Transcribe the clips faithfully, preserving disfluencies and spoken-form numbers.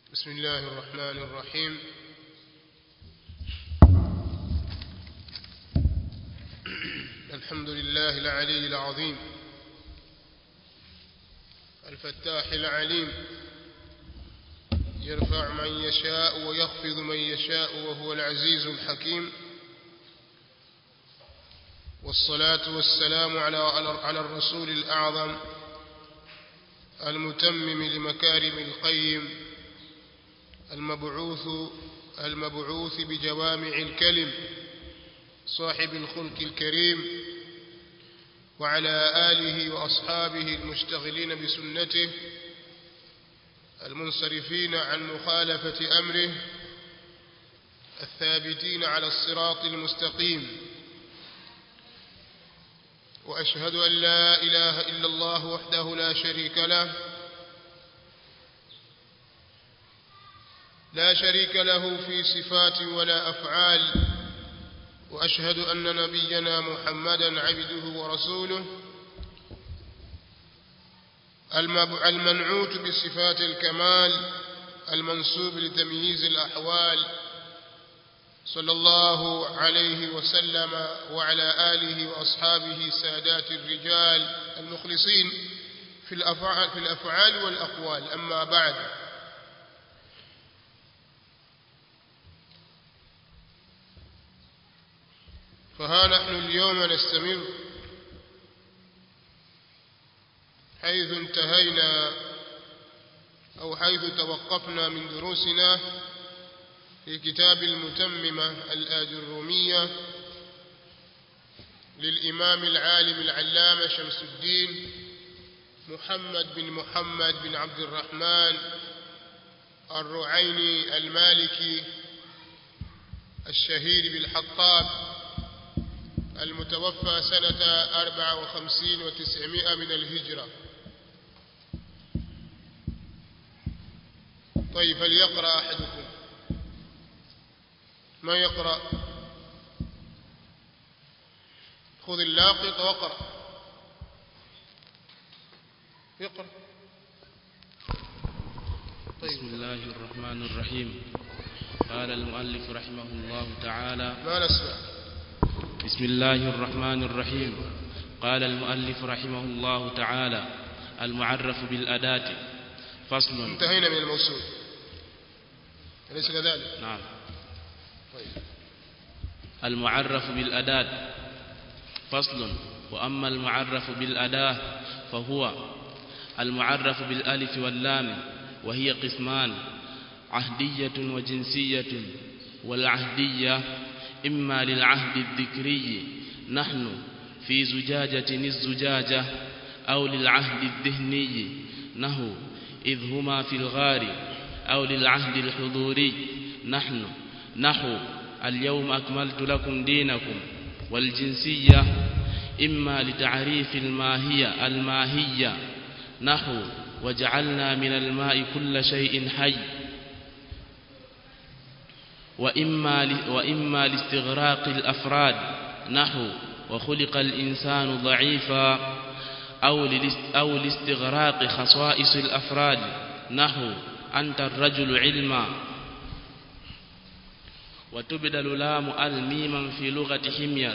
بسم الله الرحمن الرحيم. الحمد لله العلي العظيم الفتاح العليم، يرفع من يشاء ويخفض من يشاء وهو العزيز الحكيم. والصلاة والسلام على على الرسول الأعظم المتمم لمكارم القيم المبعوث المبعوث بجوامع الكلم صاحب الخلق الكريم، وعلى آله وأصحابه المشتغلين بسنته المنصرفين عن مخالفة أمره الثابتين على الصراط المستقيم. وأشهد أن لا إله إلا الله وحده لا شريك له لا شريك له في صفات ولا أفعال. وأشهد أن نبينا محمدا عبده ورسوله المنعوت بصفات الكمال المنسوب لتمييز الأحوال، صلى الله عليه وسلم وعلى آله وأصحابه سادات الرجال المخلصين في الأفعال, في الأفعال والأقوال. أما بعد، فها نحن اليوم نستمر حيث انتهينا أو حيث توقفنا من دروسنا في كتاب المتممة الآجرومية للإمام العالم العلامة شمس الدين محمد بن محمد بن عبد الرحمن الرعيني المالكي الشهير بالحطاب، المتوفى سنة أربعة وخمسين وتسعمائة من الهجرة. طيب، فليقرأ أحدكم. ما يقرأ؟ خذ اللاقط وقرأ. يقرأ. طيب. بسم الله الرحمن الرحيم. قال المؤلف رحمه الله تعالى: ما نسمع. بسم الله الرحمن الرحيم. قال المؤلف رحمه الله تعالى: المعرف بالأداة. فصل. انتهينا من الموصول، أليس كذلك؟ نعم. طيب. المعرف بالأداة. فصل. وأما المعرف بالأداة فهو المعرف بالألف واللام، وهي قسمان: عهدية وجنسية. والعهدية إما للعهد الذكري نحن في زجاجة الزجاجة، أو للعهد الذهني نحو إذ هما في الغار، أو للعهد الحضوري نحن نحو اليوم أكملت لكم دينكم. والجنسية إما لتعريف الماهية الماهية نحو وجعلنا من الماء كل شيء حي. وإما وإما لاستغراق الأفراد نحو وخلق الإنسان ضعيفا، أو أو لاستغراق خصائص الأفراد نحو أنت الرجل علما. وتبدل لام الميما في لغة حمير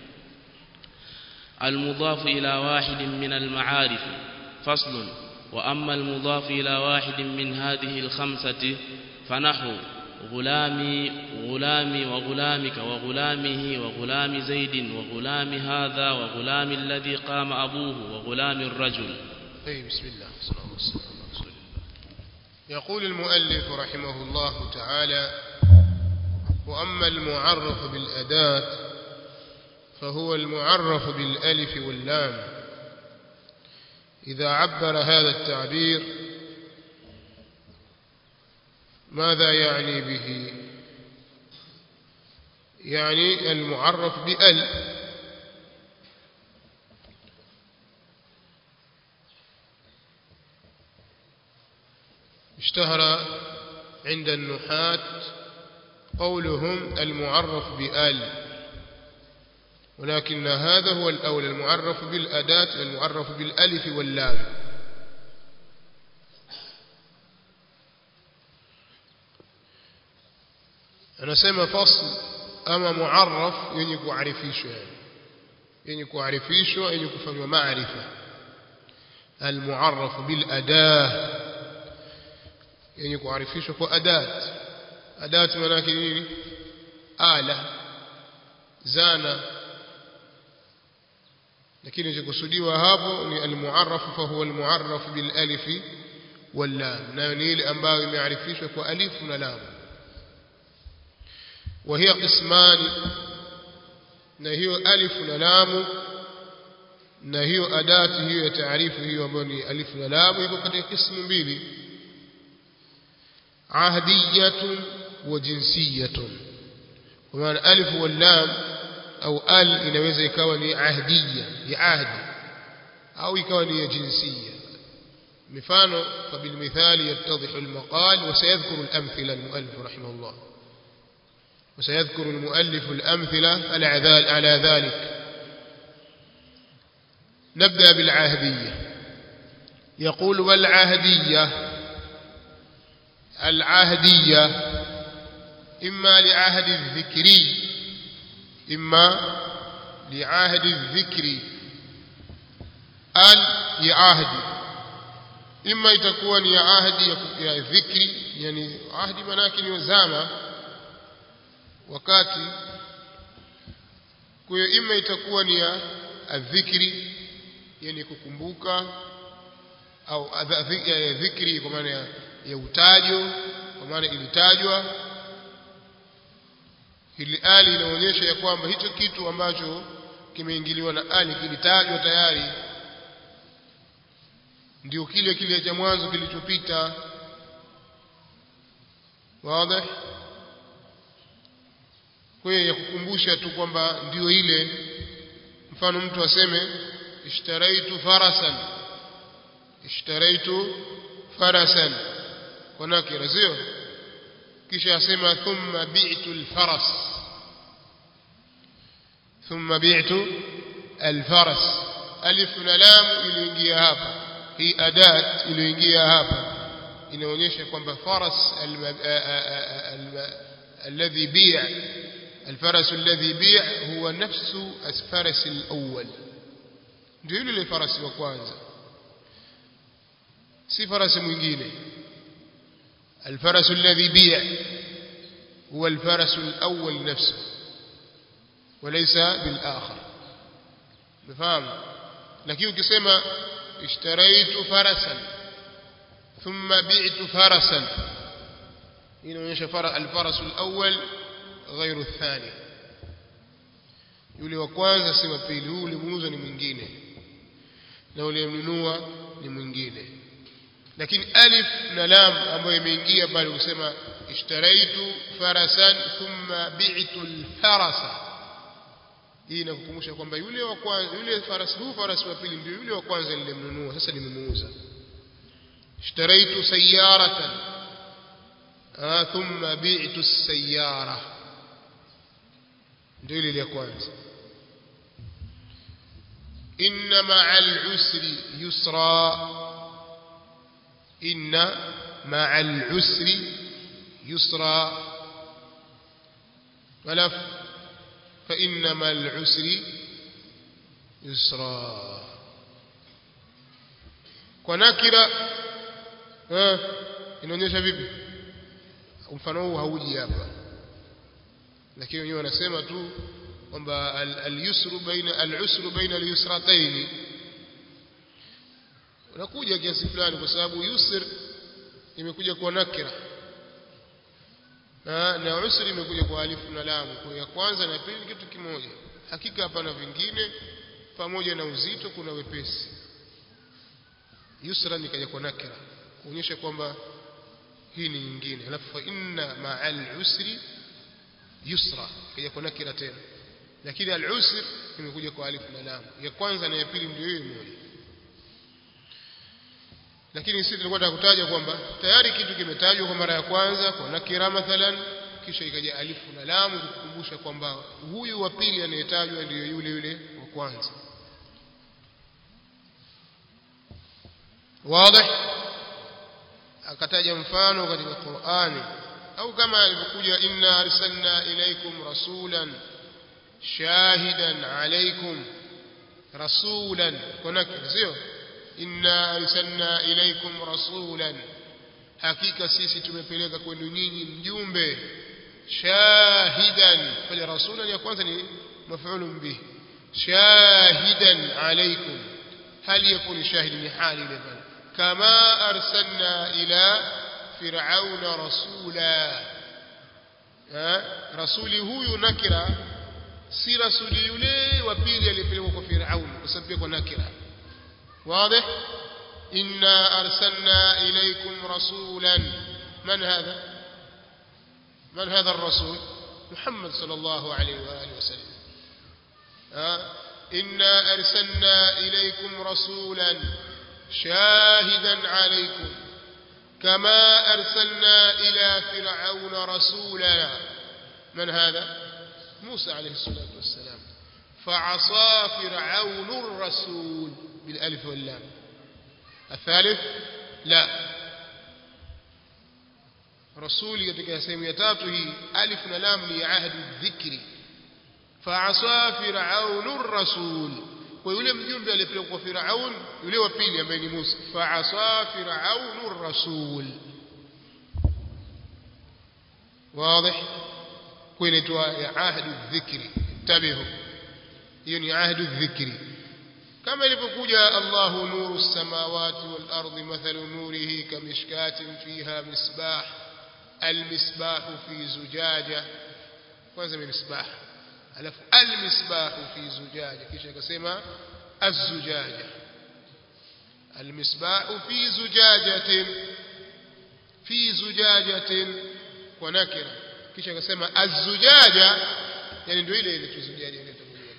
المضاف إلى واحد من المعارف. فصل. وأما المضاف إلى واحد من هذه الخمسة فنحو غلامي غلامي وغلامك وغلامه وغلام زيد وغلام هذا وغلام الذي قام أبوه وغلام الرجل. أي بسم الله صلى الله عليه وسلم. يقول المؤلف رحمه الله تعالى: وأما المعرف بالأداة فهو المعرف بالألف واللام. إذا عبر هذا التعبير ماذا يعني به؟ يعني المعرف بأل. اشتهر عند النحاة قولهم المعرف بأل، ولكن هذا هو الأول، المعرف بالأداة المعرف بالألف واللام. anasema fasl ama muarraf yenye kuarifishwa yenye kuarifishwa yenye kufanywa maarifa المعرف بالأداة يعني kuarifishwa kwa adat adat maana yake nini ala zana lakini kikusudiwa hapo ni almuarraf fa huwa almuarraf bil alif wal lam na ni ile ambayo imearifishwa kwa alif na lam wa hiya qisman na hiyo alif na lam na hiyo adati hiyo ya taarifu hiyo ambayo ni alif na lam iko katika kismu mbili ahdiyatun wa jinsiyatun kwa maana alif wal lam au al inaweza ikawa ni ahdiya ya ahdi au ikawa ni ya jinsiya mifano fabil mithali yattadhihu al maqal wa sayadhkuru al amthila al muallif rahimahullah wa sayadhkuru al muallif al amthila ala dhalik نبدأ بالعهدية يقول والعهدية العهدية إما لعهد الذكري إما لعهد الذكري ال يعهد إما يتكون يا عهد يا ذكري يعني عهد مناكن وزامة وكاتي كيو إما يتكون يا الذكري yani kukumbuka au dhikri kwa maana ya utajo kwa maana ilitajwa ili ali inaonyesha ya kwamba hicho kitu ambacho kimeingiliwa na ali kilitajwa tayari ndio kile kile cha mwanzo kilichopita wazi kwa hiyo ya kukumbusha tu kwamba ndio ile mfano mtu aseme اشتريت فرسا اشتريت فرسا ونكره sio kisha asema thumma bi'tu al-faras thumma bi'tu al-faras alif na lam iliingia hapa hii adat iliingia hapa inaonyesha kwamba faras alladhi bi' الفرس الذي بيع هو نفس الفرس الأول ndio yule farasi wa kwanza si farasi mwingine الفرس الذي بيع هو الفرس الأول نفسه وليس بالآخر مفهوم لكن ukisema اشتريت فرسا ثم بعت فرسا inaonyesha الفرس الأول غير الثاني yule wa kwanza si wa pili yule muuza ni mwingine na ule mnunua ni mwingine lakini alif na lam ambayo imeingia pale kusema ishtaraitu farasan thumma bi'tu al-farasa hii inakukumbusha kwamba yule wa kwanza yule farasi huu farasi wa pili ndio yule wa kwanza nilimnunua sasa nimemuuza ishtaraitu sayyaratan ah thumma bi'tu as-sayyara ndio ile ya kwanza إن مع العسر يسرا إن مع العسر يسرا ولف فإن مع العسر يسرا ونكرة ها inaonyesha vipi mfano huu hauji hapa lakini wenyewe wanasema tu kwamba al-yusru baina al-usru baina al-yusratayn unakuja kiasi fulani kwa sababu yusr imekuja kwa nakira na na usri imekuja kwa alif na lam kwa ya kwanza na pili kitu kimoja hakika hapana vingine pamoja na uzito kuna wepesi yusra nikaja kwa nakira kuonyesha kwamba hii ni nyingine alafu fa inna ma'al usri yusra kaja kwa nakira tena lakini al-usr imekuja kwa alif na lam ya kwanza na ya pili ndio hiyo moja lakini sisi tulikuwa tunakutaja kwamba tayari kitu kimetajwa kwa mara ya kwanza kwa nakira mathalan kisha ikaja alif na lam kukumbusha kwamba huyu wa pili anayetajwa ndio yule yule wa kwanza wazi akataja mfano katika Qur'ani au kama ilivyokuja inna arsalna ilaykum rasulan shahidan alaykum rasulan kwa nakira sio inna arsalna ilaykum rasulan hakika sisi tumepeleka kwenu nyinyi mjumbe shahidan fali rasulan ya kwanza ni maf'ulun bih shahidan alaykum hal yakun shahid ni hali ile pale kama arsalna ila fir'auna rasula rasuli huyu nakira si rasuli yule wa pili aliyepelekwa kwa Firaun kwa sababu kwa nakira wazi inna arsalna ilaykum rasulan man hadha man hadha ar-rasul Muhammad sallallahu alayhi wa alihi wasallam inna arsalna ilaykum rasulan shahidan alaykum كما أرسلنا إلى فرعون رسولا من هذا موسى عليه الصلاة والسلام فعصى فرعون الرسول بالألف واللام الثالث لا رسول يتكاسم يتاته ألف ولام لعهد الذكر فعصى فرعون الرسول ويولي مجنب alipelekwa Firaun yule wa pili ambaye ni Musa fa'asa fir'aunu ar-rasul واضح kuinaitwa ya ahdu dhikri tabihu hiyo ni ahdu dhikri kama ilivyokuja Allahu nuru as-samawati wal ardi mathalu nurihi kamishkatin fiha misbah al-misbah fi zujaja kwanza misbah alafu al-misbah fi zujaja kisha akasema az-zujaja al-misbah fi zujajatin fi zujajatin kwa nakira kisha akasema az-zujaja yani ndio ile ile zujaja ile tumeona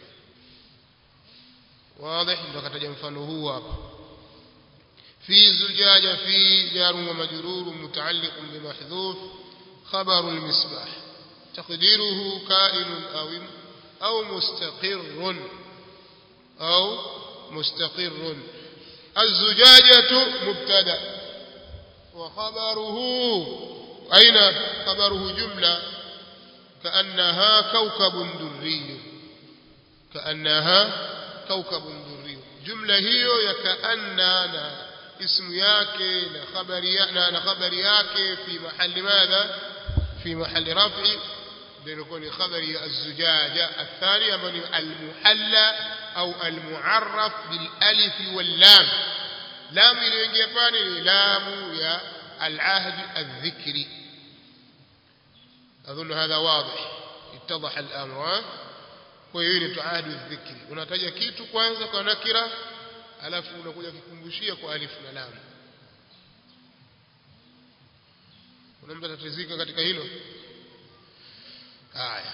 wazi ndio kataja mfano huu hapa fi zujaja fi jar wa majrur mutaalliq bi mahdhuf khabar al-misbah تقديره كائن أو أو مستقر أو مستقر الزجاجة مبتدأ وخبره أين خبره جملة كأنها كوكب دري كأنها كوكب دري جملة هي يكأننا اسم yake na khabari na khabari yake في محل ماذا في محل رفع بيكون خبري الزجاجة الثانية من المحلى أو المعرف بالألف واللام لام الإنجاباني لام يا العهد الذكري أظن هذا واضح اتضح الأمر ويين تعهد الذكري unataja kitu kwanza kwa nakira alafu unakuja kukumbushia kwa alif na lam unamda tatizika katika hilo haya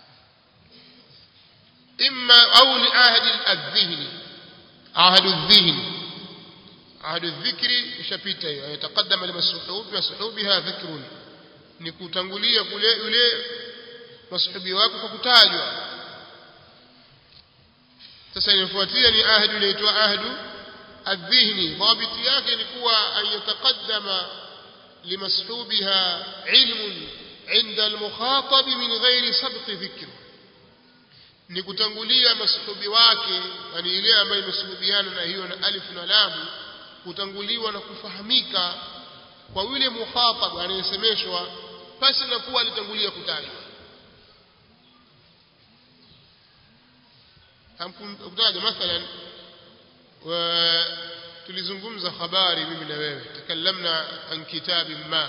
imma au li ahdi al-dhihni ahdi al-dhihni ahdi al-dhikri ishapita hiyo yataqaddama limashuhub mashuhubiha dhikrun ni kutangulia kule yule mashuhubi wako kwa kutajwa sasa inafuatia ni ahdi inaitwa ahdu al-dhihni dhabiti yake ni kuwa ayataqaddama limashubiha ilmun عند المخاطب من غير سبق ذكر ni kutangulia masuhubi wake yani ile ambayo imesuhubiana na hiyo na alif na lam kutanguliwa na kufahamika kwa yule mukhatab anayesemeshwa basi na kuwa alitangulia kutajwa hamkutaja mathalan wa tulizungumza habari mimi na wewe takallamna an kitabin ma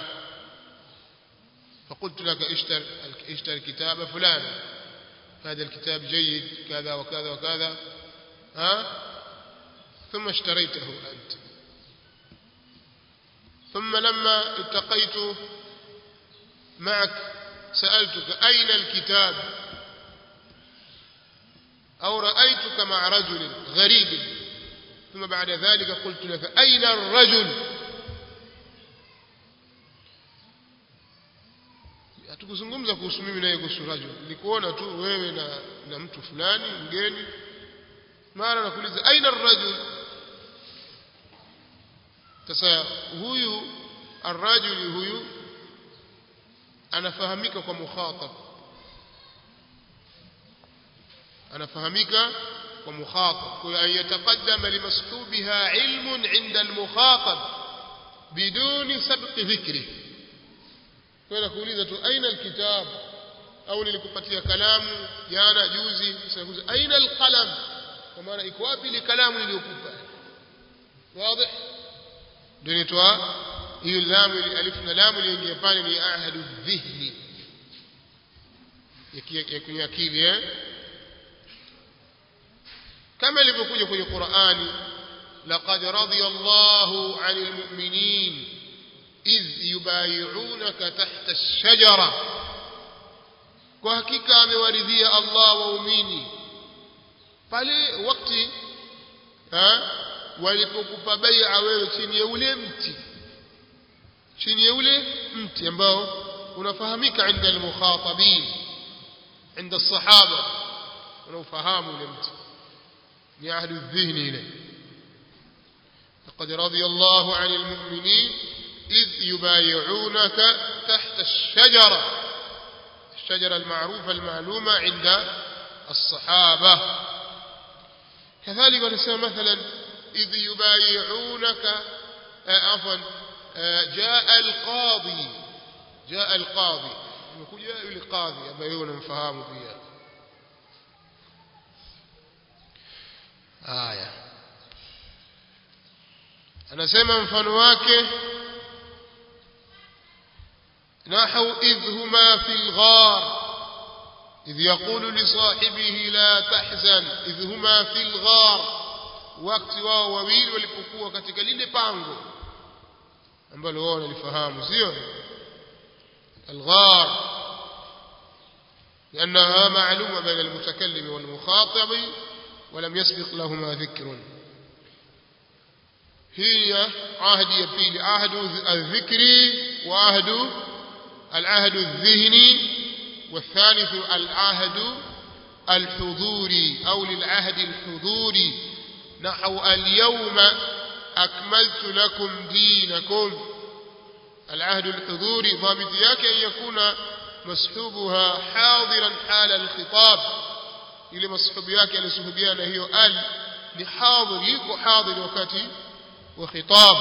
فقلت لك اشتر اشتر كتاب فلان هذا الكتاب جيد كذا وكذا وكذا ها ثم اشتريته أنت ثم لما التقيت معك سألتك أين الكتاب أو رأيتك مع رجل غريب ثم بعد ذلك قلت لك أين الرجل tukuzungumza kuhusu mimi naye kuhusu rajul nilikuona tu wewe na na mtu fulani mgeni mara nakuuliza aina ar-rajul sasa huyu ar-rajul huyu anafahamika kwa mukhatab anafahamika kwa mukhatab kwa an yataqaddama limashubiha ilmun 'inda al-mukhatab biduni sabq dhikri kwa kuuliza tu aina al-kitab au nilikupatia kalamu jana juzi sasa aina al-qalam kwa maana iko wapi ile kalamu niliyokupa wazi ndio nitoa hiyo lamu alif na lamu iliingia pale ni ahadu dhihni ya akili eh kama ilivyokuja kwenye Qur'ani laqad radiyallahu 'anil mu'minin idh yubay'unaka tahta ash-shajara kwa hakika amewaridhia Allah waumini pale wakati ha walipokupa bai'a wewe chini ya ule mti chini ya ule mti ambao unafahamika عند المخاطبين عند الصحابه unafahamu ule mti ni ahadu dhihni ile laqad radiyallahu 'anil mu'minin idh yubay'unaka tahta ash-shajara الشجرة المعروفة المعلومة عند الصحابة كذلك نسمى مثلا إذ يبايعونك عفوا جاء القاضي جاء القاضي يقول جاء القاضي أبيون فهام فيها آية أنا سمع مفنواك نحو إذ هما في الغار إذ يقول لصاحبه لا تحزن إذ هما في الغار وقت wao wawili walipokuwa katika lile pango ambalo wao walifahamu sio الغار لأنها معلومة بين المتكلم والمخاطب ولم يسبق لهما ذكر هي عهد يبيل عهد الذكر وعهد العهد الذهني والثالث العهد الحضوري أو للعهد الحضوري نحو اليوم أكملت لكم دينكم العهد الحضوري ضابط yake أن يكون مصحوبها حاضرا حال الخطاب ile mashubu yake alisuhubiana hiyo al ni hadhir yuko hadhir wakati wa khitab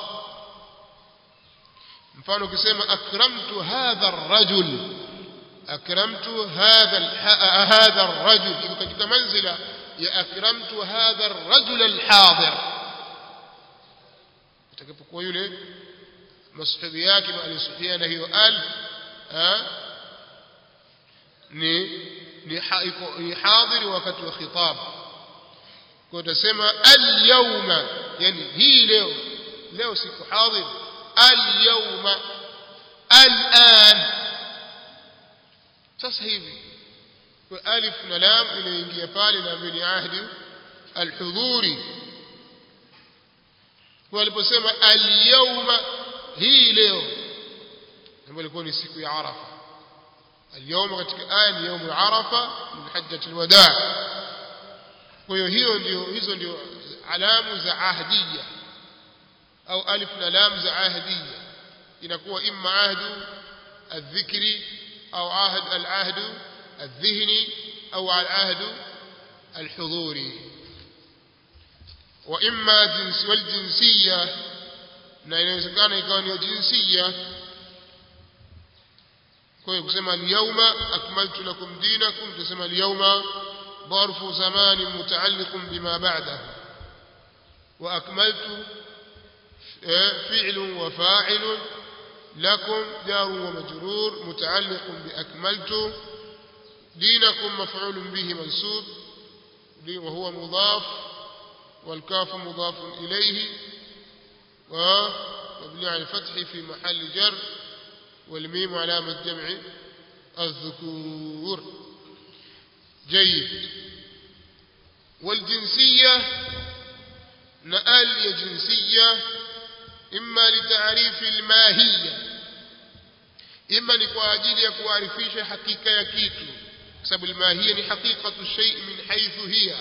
mfano ukisema akramtu hadha ar-rajul akramtu hadha hadha ar-rajul iko katika manzila ya akramtu hadha ar-rajul al-hadir itakapokuwa yule mashubu yake alisuhubiana hiyo al ni ni hadhir wakati wa khitab kwa tusema al-yawma yani hii leo leo siku hadhir al-yawma al-an sasa hivi kwa alif na lam inaingia pale na mbili ahdi al-hudhuri kwa aliposema al-yawma hii leo ndio ilikuwa ni siku ya Arafa اليوم katika aya ni يوم عرفه من حجه الوداع kwa hiyo hiyo ndio hizo ndio alamu za ahdiya au alif na lam za ahdiya inakuwa imma ahdu الذكري au ahd al-ahd الذهني au al-ahd الحضوري واما جنس والجنسيه na inawezekana ikawa ni jinsia kwa hiyo kusema al-yawma akmaltu lakum dinakum tusema al-yawma ظرف زمان متعلق بما بعده وأكملت فعل وفاعل لكم جار ومجرور متعلق بأكملت دينكم مفعول به منصوب وهو مضاف والكاف مضاف إليه ومبني على الفتح في محل جر والميم علامة جمع الذكور جيد والجنسية نقال جنسية إما لتعريف الماهية إما لكواجيل يكوارفيش حقيقة يكيتو كسب الماهية حقيقة الشيء من حيث هي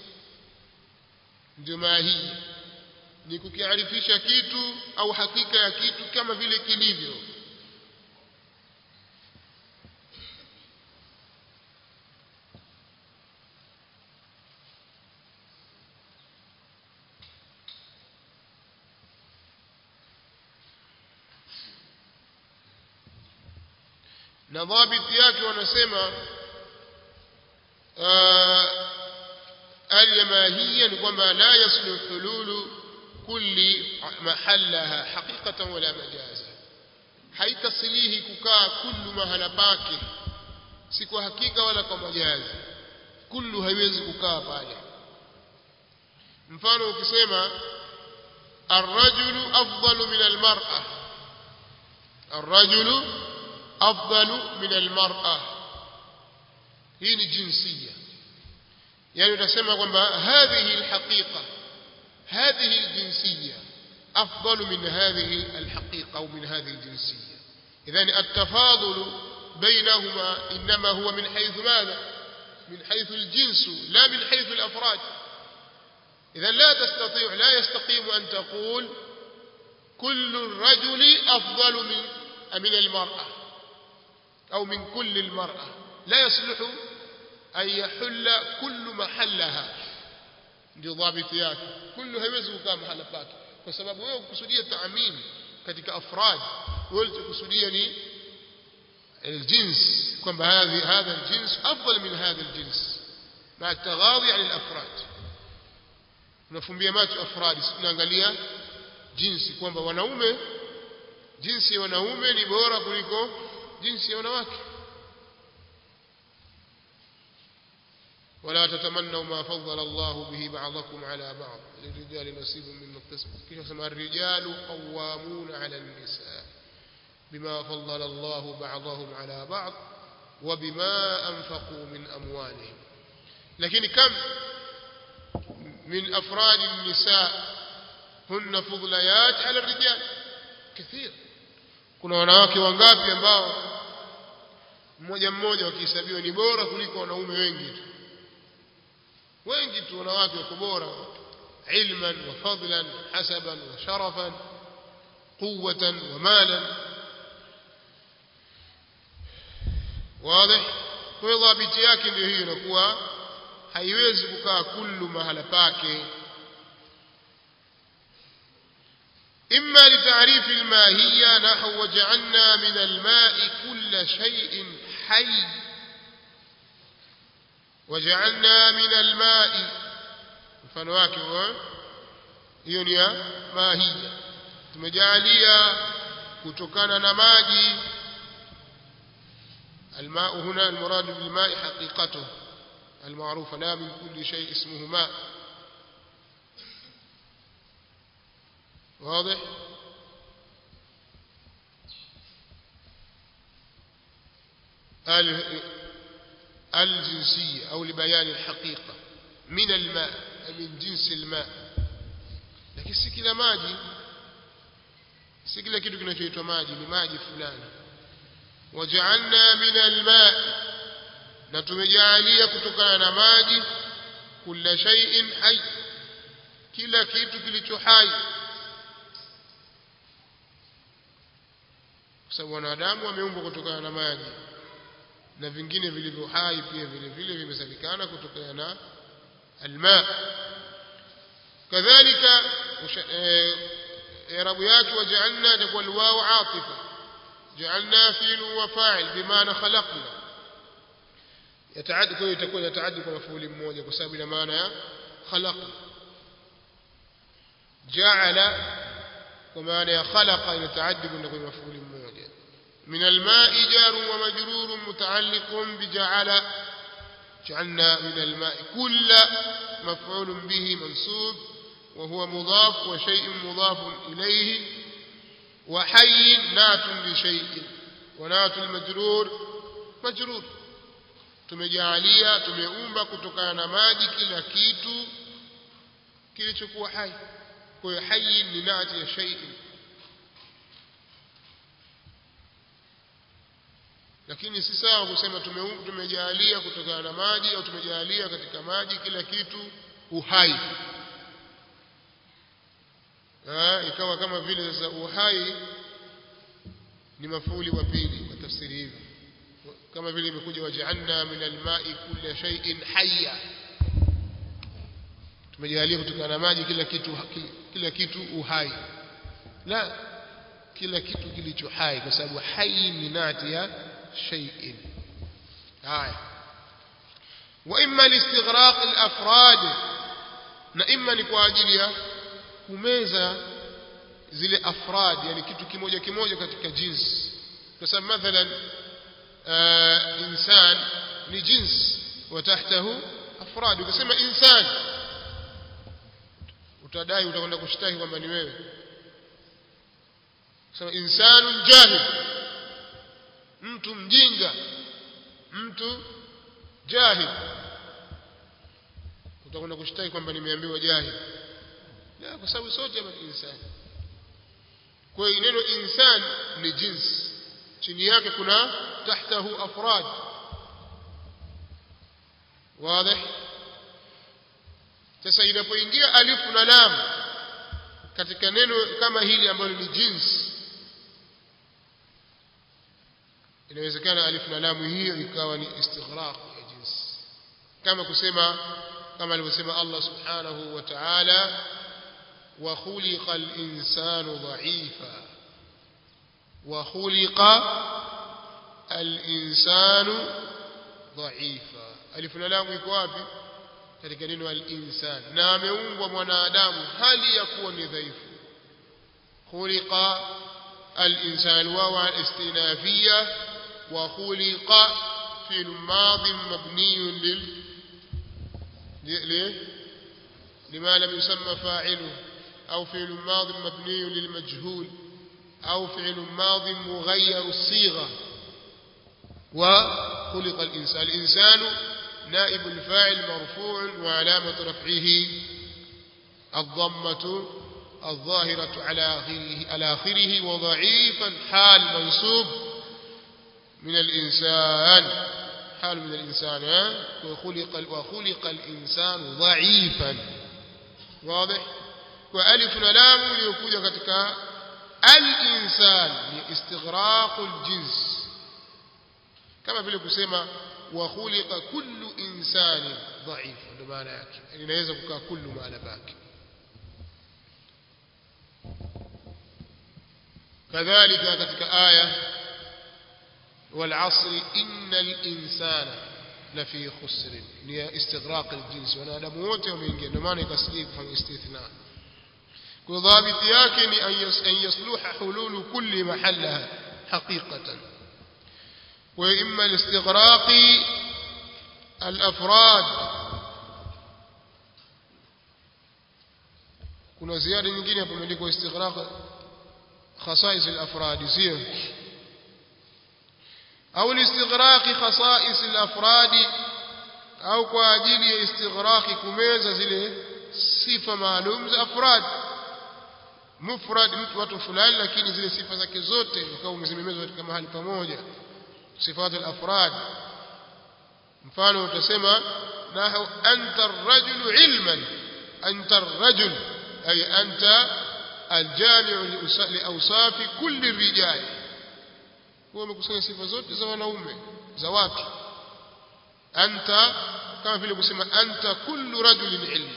جماهية نكوكيعرفيش كيتو أو حقيقة يكيتو كما في لكليفيو na dhabiti yake wanasema al-mahiyya ni kwamba la yaslu hululu kulli mahallaha haqiqatan wala majaza, haitasilihi kukaa kullu mahala pake, si kwa hakika wala kwa majazi. Kullu haiwezi kukaa pale. mfano ukisema الرجل أفضل من المرأة، الرجل أفضل من المرأة، هي جنسية، يعني تسمى kwamba هذه الحقيقة هذه الجنسية أفضل من هذه الحقيقة أو من هذه الجنسية. إذن التفاضل بينهما إنما هو من حيث ماذا؟ من حيث الجنس لا من حيث الأفراد. إذن لا تستطيع لا يستقيم أن تقول كل الرجل أفضل من من المرأة أو من كل المرأة، لا يصلح أن يحل كل محلها لضابطيات، كل haiwezi kukaa mahala pake, kwa sababu wewe ukusudia taamim katika afrad, wewe ukusudia ni الجنس kwamba هذا هذا الجنس أفضل من هذا الجنس مع التغاضي عن الأفراد. tunafumbia macho afradi, tunaangalia jinsi kwamba wanaume, jinsi ya wanaume ni bora kuliko jinsi ya wanawake. ولا تتمنوا ما فضل الله به بعضكم على بعض للرجال نصيب مما اكتسبوا، كيف سمى الرجال قوامون على النساء بما فضل الله بعضهم على بعض وبما أنفقوا من أموالهم. لكن كم من أفراد النساء هن فضليات على الرجال؟ كثير. kuna wanawake wangapi ambao mmoja mmoja wakihesabiwa ni bora kuliko wanaume wengi tu, wengi tu wanawake wako bora ilman wa fadlan hasaban wa sharafan quwwatan wa malan. wazi? kwa hiyo dhabiti yake ndio hiyo, inakuwa haiwezi kukaa kullu mahala pake. إما لتعريف الماهية نحو وجعلنا من الماء كل شيء حي، وجعلنا من الماء فنواك يونيا ماهية، tumejalia kutokana na maji. الماء هنا المراد بالماء حقيقته المعروفة، لا من كل شيء اسمه ماء. واضح؟ الجنسية أو لبيان الحقيقة من الماء، من جنس الماء. لكن si kila maji, si kila kitu kinachoitwa maji ni maji fulani. waja'alna min alma, na tumejalia kutokana na maji kila shay'in hayy, kila kitu kilicho hai. kwa sababu wanadamu wameumbwa kutokana na maji na vingine vilivyo hai pia vile vile vimesalikana kutokana na alma. kadhalika i'rabu yake waja'alna takuwa alwaw atifa، جعلنا فيل وفاعل بمعنى خلقنا، يتعدى كل تكون يتعدى كمفعول مmoja kwa sababu ina maana ya خلق. جعل kwa maana ya khalaqa يتعدى كما مفعول mmoja. من الماء جار ومجرور متعلق بجعل، جعلنا من الماء كل مفعول به منصوب وهو مضاف وشيء مضاف إليه، وحي نات لشيء، ونات المجرور مجرور. tumejalia tumeumba kutokana na maji kila kitu kilichokuwa hai. kwa hiyo hai ni nati ya shay. lakini si sawa kusema tumeumba tumejalia kutokana na maji au tumejalia katika maji kila kitu uhai. Ah, ikawa kama vile sasa uhai ni mafuli wa pili kwa tafsiri hivi, kama vile imekuja waja'alna min alma'i kulli shay'in hayya, tumejalia kutokana na maji kila kitu kila kitu uhai. La, kila kitu kilicho hai, kwa sababu hai ni nati ya شيء. هاي وإما لاستغراق الأفراد na imma ni kwa ajili ya kumeza zile afrad, yani kitu kimoja kimoja katika jinsi. Kwa sababu mathalan insan ni jins wa tahtahu afrad. Ukisema insan utadai utakwenda kushtaki kwamba ni wewe. Sema insanun jahil, mtu mjinga, mtu jahil, utakwenda kushtaki kwamba nimeambiwa jahil. La, kwa sababu sote ni insan. Kwa hiyo neno insan ni jins, chini yake kuna tahtahu afrad. wazi? Sasa inapoingia alifu na lam katika neno kama hili ambalo ni jins, inawezekana alifu na lam hiyo ikawa ni istighraq ya jins, kama kusema kama alivyosema Allah subhanahu wa ta'ala wa khuliqa al-insanu dha'ifa, wa khuliqa al-insanu dha'ifa. Alifu na lam iko wapi? Katika neno al-insan. Na ameumbwa mwanadamu hali ya kuwa ni dhaifu. Khuliqa al-insan wa istinafiyya wa khuliqa fi'l madhi mabni lil لما لم يسمى فاعله أو فعل ماض مبني للمجهول أو فعل ماض مغير الصيغة. وخلق الإنسان، الإنسان نائب الفاعل مرفوع وعلامة رفعه الضمة الظاهرة على آخره, على آخره وضعيفا حال منصوب من الإنسان، حال من الإنسان. وخلق, وخلق الإنسان ضعيفا. واضح؟ وألف لام ليكون katika الإنسان لاستغراق الجنس، كما vile kusema وخلق كل إنسان ضعيف، ndio maana yake. Inaweza kukaa kullu maana baki. kadhalika katika aya والعصر إن الإنسان لفي خسر ni istighraq aljins, wanadamu wote wameingia, ndio maana ikasidi kufanya istithna. Kwa dhabiti yake ni an yasluha hululu kulli mahallaha haqiqatan. Wa imma listighraq alafrad, kuna ziada nyingine hapo imeandikwa istighraq khasais alafrad, sio au listighraq khasais alafrad, au kwa ajili ya istighraqi kumeza zile sifa maalum za afrad. Mufrad mtu watu fulani, lakini zile sifa zake zote ukawa umezimemezwa katika mahali pamoja, sifat al-afrad. Mfano utasema nahu anta ar-rajulu ilman, anta ar-rajul ay anta al-jami'u li awsafi kulli rijal, huwa umekusanya sifa zote za wanaume za watu. Anta kama vile kusema anta kullu rajulin ilm,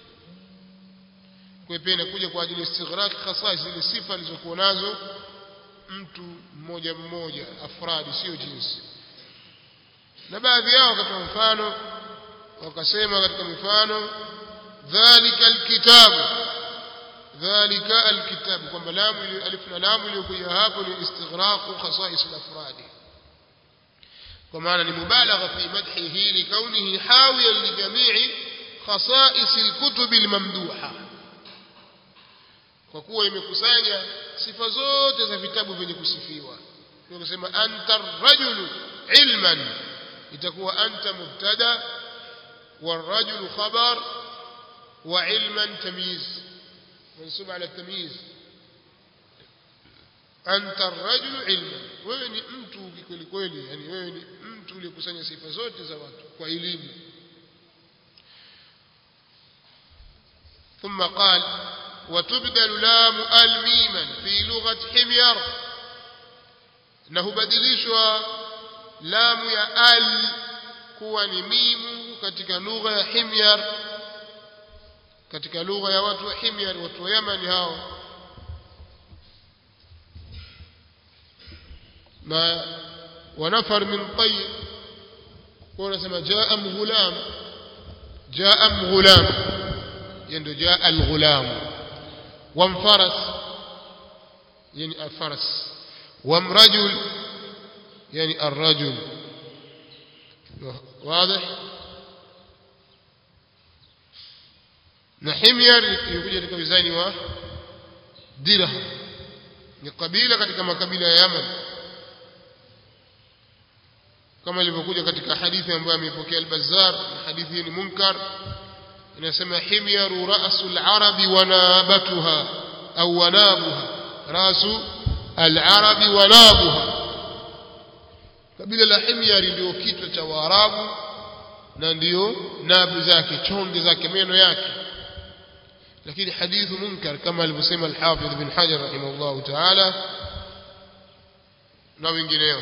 kwa pia inakuja kwa ajili ya istighraq khasais zile sifa alizokuwa nazo mtu mmoja mmoja, afradi sio jinsi. Na baadhi yao wakatoa mfano wakasema katika mifano dhalika alkitabu, dhalika alkitabu, kwamba lamu ile alif na lamu iliyokuja hapo ni istighraq khasais alafradi, kwa maana ni mubalagha fi madhihi likaunihi hawiyan li jami'i khasais alkutub almamduha, kwa kuwa imekusanya sifa zote za vitabu vyenye kusifiwa. Kwa kusema anta ar-rajulu ilman, itakuwa anta mubtada والرجل خبر وعلما تمييز منصوب على التمييز. أنت الرجل علما, wewe ni mtu kweli kweli, yani wewe ni mtu uliyekusanya sifa zote za watu kwa elimu. ثم قال وتبدل لام الميما في لغة حمير, na hubadilishwa lamu ya al kuwa ni mimu katika lugha ya Himyar, katika lugha ya watu wa Himyar, watu wa Yaman hao. Na ونفر من طيب ونسمى جاء غلام جاء غلام يعني جاء الغلام وانفرس يعني الفرس وامرجل يعني الرجل واضح نحمير يكوja katika wizani wa dirham ni kabila katika makabila ya Yaman kama ilivyokuja katika hadithi ambayo amepokea al-Bazzar hadithi ni munkar inasema himyaru ra'sul arabi wa nabatuha au wanabuha rasu al-arabi wa nabuha kabila la himyari ndio kichwa cha Waarabu na ndio nabu zake chonge zake meno yake lakini hadithu munkar kama alivyosema al-Hafidh ibn Hajar rahimahullah ta'ala na wengineo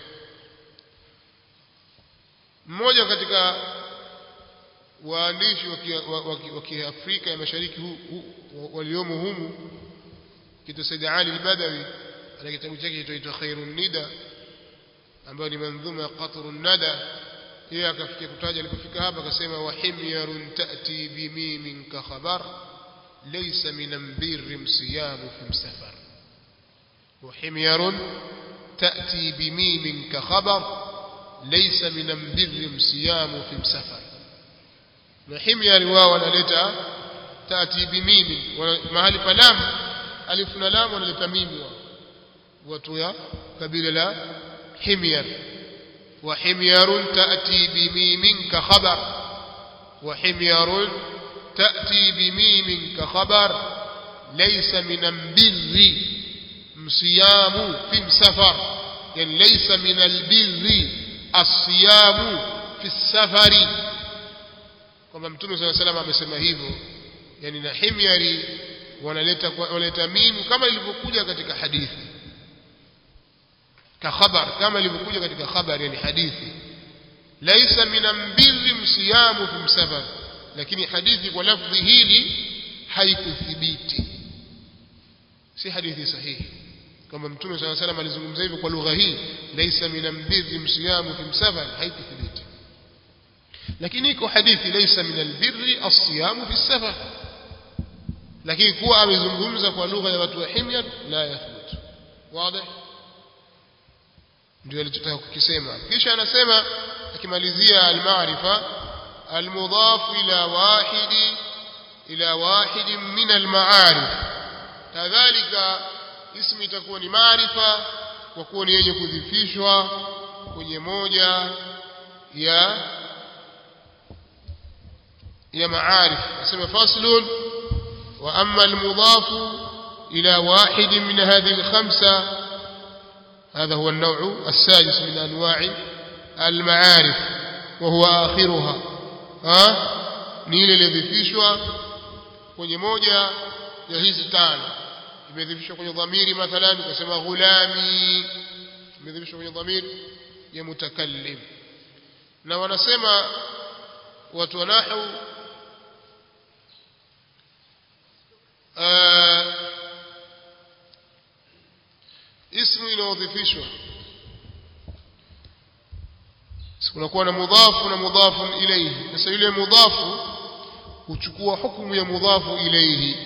mmoja katika waandishi wa Kiafrika ya Mashariki waliomo humu kitu Said Ali al-Badawi ana kitabu chake kinaitwa Khairun Nida ambayo ni manzuma ya Qatrun Nada yeye akafikia kutaja alipofika hapa akasema wa himyarun ta'ti bi mimin ka khabar laysa min ambir msiyam fi safar wa himyarun ta'ti bi mimin ka khabar laysa min ambir msiyam fi safar na himyari wao wanaleta ta'ti bi mimin mahali pa lam alif na lam wanaleta mimi wao watu ya kabila la حمير وحمير تأتي بميم كخبر وحمير تأتي بميم كخبر ليس من البر صيام في سفر يعني ليس من البر الصيام في السفر كما متوم صلى الله عليه وسلم amesema hivyo yani na himyari wanaleta wanaleta mim kama ilivyokuja katika hadithi كخبر كما لمكوجة كتك خبر يعني حديثي ليس من البر صيام في سفر لكن حديثي ولفظه لي حيث ثبيتي si hadithi sahihi kama mtume صلى الله عليه وسلم alizungumza hivyo kwa lugha hii laysa min albirri siyamu fi safar haikuthibiti lakini iko hadithi laysa min albirri as-siyamu fi safar lakini kuwa amezungumza kwa lugha ya watu wa himyar la yathbut wazi ndio alichotaka kukisema kisha anasema akimalizia al-ma'rifa al-mudaf ila wahidi ila wahid min al-ma'arif kadhalika ismu itakuwa ni maarifa kwa kuwa ni yenye kudhifishwa kwenye moja ya ya ma'arif nasema faslun wa amma al-mudaf ila wahid min hadhihi al-khamsa هذا هو النوع السادس من أنواع المعارف وهو آخرها ها نيل الذفيشوا kwenye moja ya hizi tano imedhifishwa kwenye dhamiri mathalan ukasema ghulami imedhifishwa kwenye dhamiri ya mutakallim na wanasema watu wa nahwu اسم inayodhifishwa kunakuwa na mudhafu na mudhafu ilayhi sasa yule mudhafu huchukua hukumu ya mudhafu ilayhi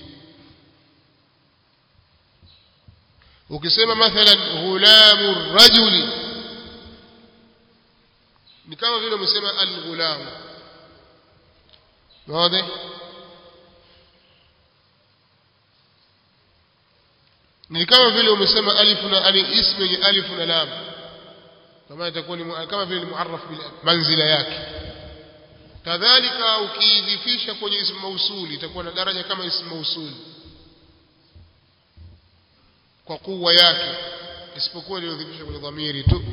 ukisema mathalan ghulamu rajuli ni kama vile umesema al-ghulam wazi ni kama vile umesema alif na ali ismu yenye alif na lam kama itakuwa ni kama vile muarraf bil manzila yake kadhalika ukiidhifisha kwenye ismu mausuli itakuwa na daraja kama ismu mausuli kwa kuwa yake isipokuwa iliyodhifishwa kwenye dhamiri tu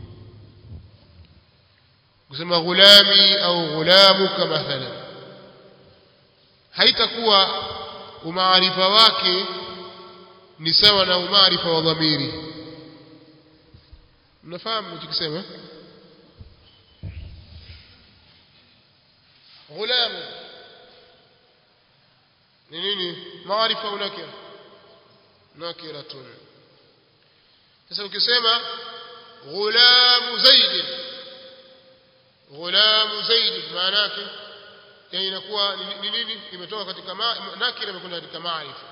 kusema ghulami au ghulamuka mathalan haitakuwa umaarifa wake ni sawa na umaarifa wa dhamiri mnafahamu nikisema ghulam ni nini maarifa au nakira nakiratun sasa ukisema غلام زيد غلام زيد maana yake yani inakuwa ni nini imetoka katika nakira imekwenda katika maarifa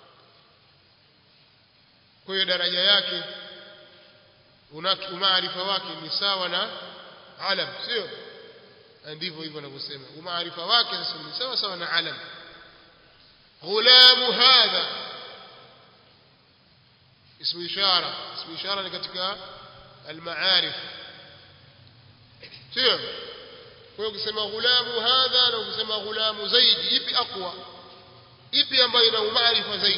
kwa hiyo daraja yake unaki umaarifa wake ni sawa na alam sio ndivyo hivyo anavyosema umaarifa wake sasa ni sawa sawa na alam غلام هذا اسم إشارة اسم إشارة لكتك المعارف سيئا ويقسم غلام هذا لو يقسم غلام زيد إبي أقوى إبي أنبينه معرفة زيد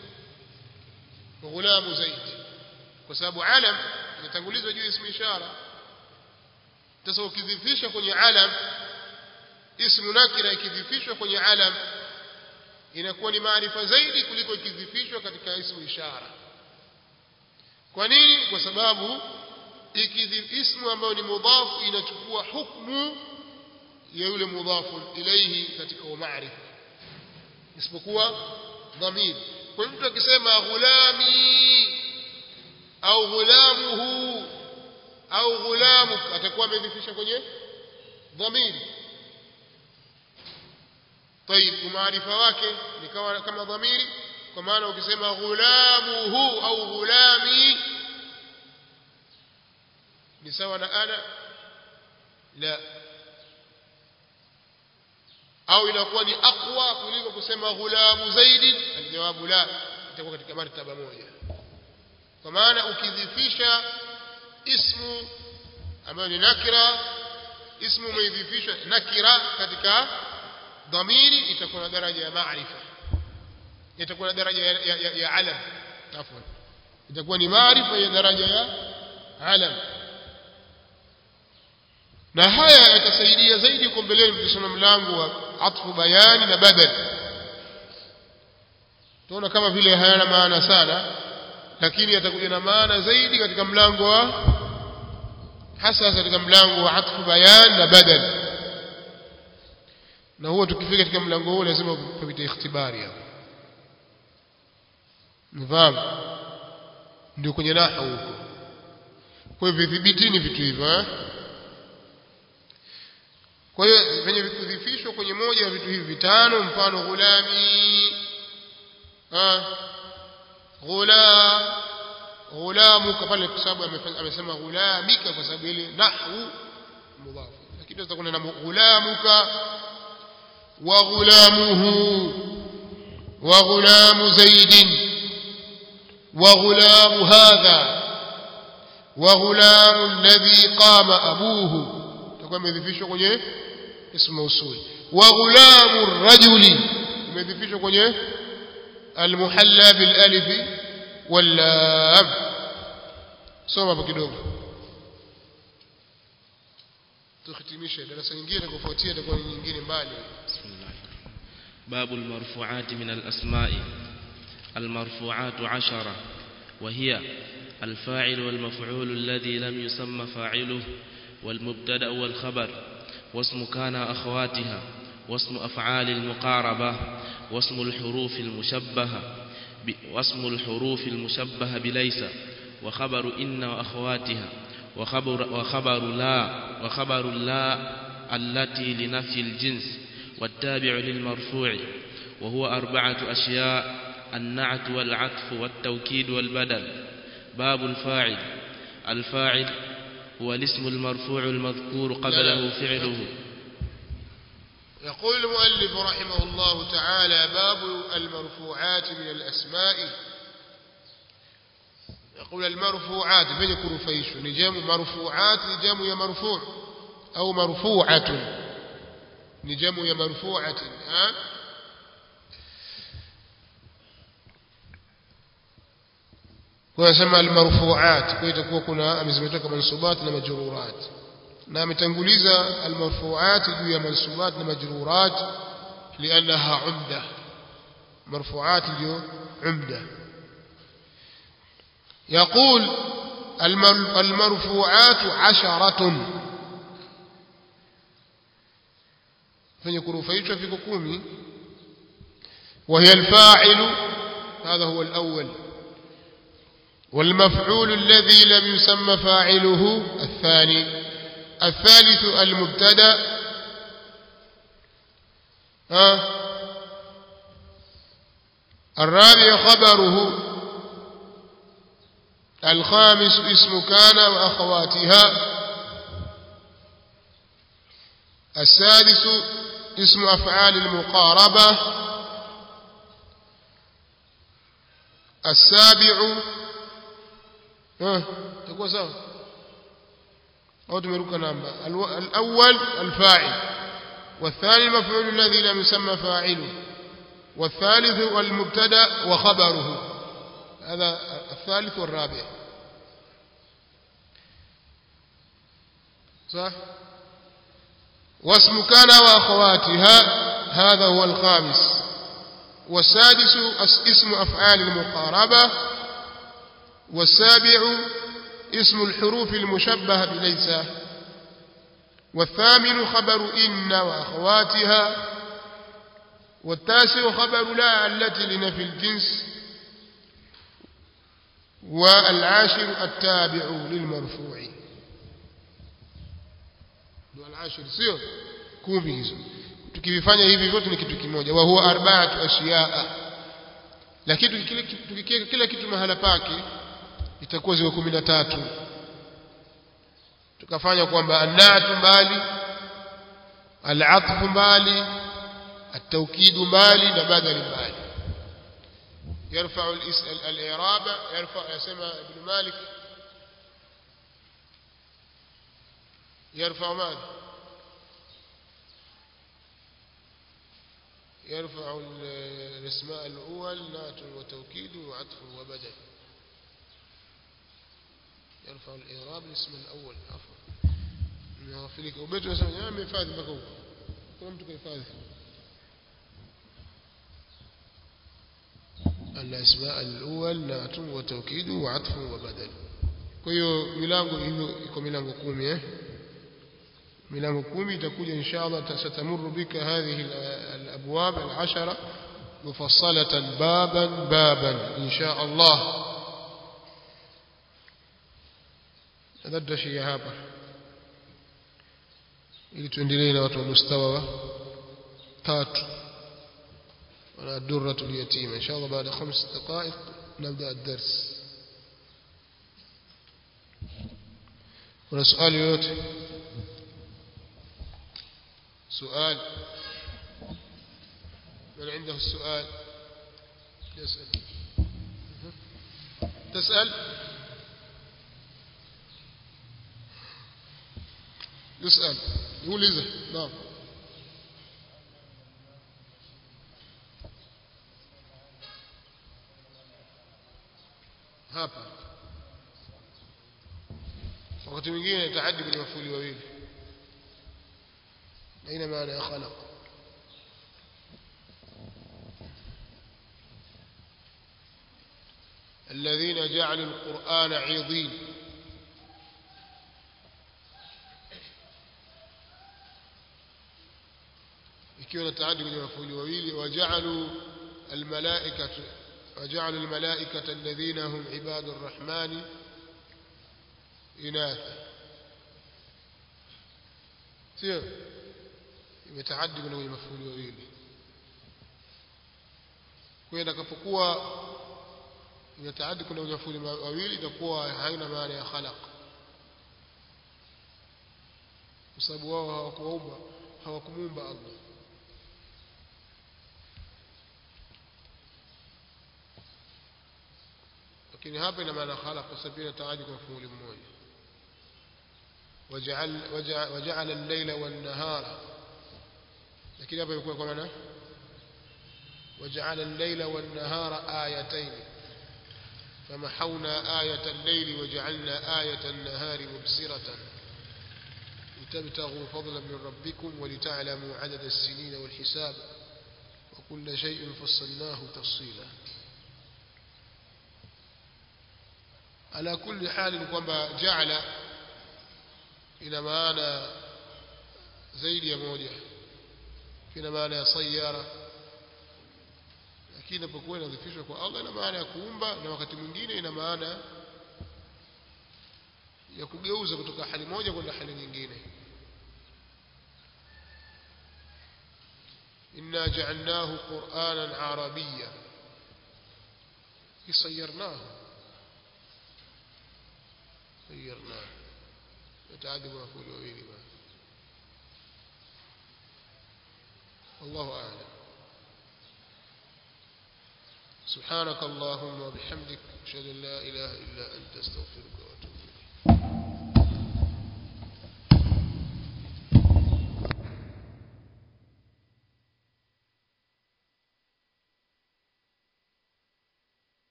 غلام زيد وسبب علم يتنقلز وجوه اسم إشارة تسوى كذفيش كوني علم اسم نكرة كذفيش كوني علم inakuwa ni maarifa zaidi kuliko ikidhifishwa katika ismu ishara kwa nini kwa sababu ikidhifismu ambayo ni mudhafu inachukua hukumu ya yule mudhafu ilayhi katika maarifa isipokuwa dhamir kwa mtu akisema ghulami au ghulamuhu au ghulamu atakuwa amedhifisha kwenye dhamiri طيب ومعرفه wake nikawa kama dhamiri kwa maana ukisema ghulamuhu au ghulami ni sawa na ana la au inakuwa ni aqwa kuliko kusema ghulamu zaidi aljawabu la itakuwa katika martaba moja kwa maana ukidhifisha ismu ambayo ni nakira ismu umeidhifisha nakira katika dhamiri itakuwa na daraja ya maarifa itakuwa na daraja ya, ya, ya, ya alam afwan itakuwa ni maarifa ya daraja ya alam na haya yatasaidia zaidi kwa mbeleni mkisoma mlango wa atfu bayani na badal tunaona kama vile hayana maana sana lakini yatakuja na maana zaidi katika mlango wa hasa katika mlango wa atfu bayan na badal na huo tukifika katika mlango huo lazima tupite ikhtibari hapo nifahamu ndio kwenye nahwu huko kwa hivyo vidhibitini vitu hivyo eh kwa hiyo venye vikudhifishwa kwenye moja ya vitu hivi vitano mfano ghulami ah ghula ghulamu pale kwa sababu amesema ghulamika kwa sababu ile nahwu mudhaf lakini tutakuwa na ghulamuka wa ghulamuhu wa ghulamu zaid wa ghulamu hadha wa ghulamu alladhi qama abuhu tutakuwa imedhifishwa kwenye ismu usul wa ghulamu ar-rajuli imedhifishwa kwenye المحلى بالالف واللام soma hapo kidogo tuhitimishe darasa nyingine kufuatia itakuwa nyingine mbali bismillah باب المرفوعات من الأسماء المرفوعات عشرة وهي الفاعل والمفعول الذي لم يسمى فاعله والمبتدأ والخبر واسم كان أخواتها واسم أفعال المقاربة واسم الحروف المشبهة واسم الحروف المشبهة بليس وخبر إن وأخواتها وخبر, وخبر لا وخبر لا التي لنفي الجنس والتابع للمرفوع وهو أربعة أشياء النعت والعطف والتوكيد والبدل باب الفاعل الفاعل هو الاسم المرفوع المذكور قبله فعله يقول المؤلف رحمه الله تعالى باب المرفوعات من الأسماء يقول المرفوعات بين كرفيش نجام مرفوعات نجام يا مرفوع أو مرفوعة نجام يا مرفوعة ها ويسمى المرفوعات كيتكون كنا أمزمتك منصوبات ومجرورات na ametanguliza almarfuat juu ya mansubat na majrurat lianaha umda marfuat ndio umda يقول المرفوعات عشرة فني كرفيتوا في كومي وهي الفاعل هذا هو الأول والمفعول الذي لم يسمى فاعله الثاني. الثالث المبتدا ها الرابع خبره. الخامس اسم كان وأخواتها. السادس اسم أفعال المقاربة. السابع ها تقول سوا أو تمرك نمبر. الأول الفاعل، والثاني المفعول الذي لم يسمى فاعله، والثالث المبتدا وخبره. هذا الثالث والرابع صح. واسم كان وأخواتها هذا هو الخامس. والسادس اسم أفعال المقاربة. والسابع اسم الحروف المشبهة بليس. والثامن خبر إن وأخواتها. والتاسع خبر لا التي لنفي الجنس. والعاشر التابع للمرفوع. والعاشر sio kumi hizo. Tukivifanya hivi vyote ni kitu kimoja, wa huwa arba'atu ashiyaa. Lakini tukikiweka kila kitu mahala pake itakuwa ziwe kumi na tatu. Tukafanya kwamba annatu mbali, al-'athfu mbali, at-tawkid mbali na badal mbali. يرفع الإعراب يرفع يسمى ابن مالك يرفع ماذا؟ يرفع الاسماء الأول نات وتوكيد وعطف وبدل. يرفع الإعراب الاسم الأول عفوا نغفلك وبيته يسمى يا من فاذ بكو كم تكون فاذ الاسماء الأول نات وتوكيد وعطف وبدل. kwa hiyo milango hiyo iko milango kumi eh milango kumi itakuja inshallah. tasatamuru bika hadhihi alabwab alashara mufassalatan baban baban inshallah. nadda shia hapa ili tuendelee na watu wa mustawa tatu ولا الدرة اليتيمة إن شاء الله بعد خمس دقائق نبدأ الدرس. ولا سؤال يوتي سؤال من عنده السؤال يسأل تسأل يسأل يقول إذا نعم hapa wakati mwingine itaaddi kwenye mafuli wawili na ina maana ya khalaq. الذين جعلوا القرآن عضين ikiwa itaaddi kwenye mafuli wawili. وجعلوا الملائكة وجعل الملائكة الذين هم عباد الرحمن إناثا sio imetahaddi kwenye mafuli wawili. kwa hiyo itakapokuwa imetahaddi kwenye mafuli wawili itakuwa haina maana ya khalaq, kwa sababu wao hawakuumba hawakumuumba Allah. lakini hapa ina maana khalaq kwa sababu inatahaddi kwa mafuli mmoja. وجعل وجعل الليل والنهار لكن hapa ilikuwa kwa maana وجعل الليل والنهار آيتين فمحونا آية الليل وجعلنا آية النهار مبصرة لتبتغوا فضلا من ربكم ولتعلموا عدد السنين والحساب وكل شيء فصلناه تفصيلا. على كل حال kwamba جعل ina maana zaidi ya moja. ina maana ya sayara, lakini inapokuwa inadhifishwa kwa Allah ina maana ya kuumba na wakati mwingine ina maana ya kugeuza kutoka hali moja kwenda hali nyingine. inna ja'alnahu qur'anan arabiyya sayyarnahu sayyarnahu yataaddu mafuli wawili ba wallahu a'lam. سبحانك اللهم وبحمدك أشهد أن لا إله إلا أنت أستغفرك وأتوب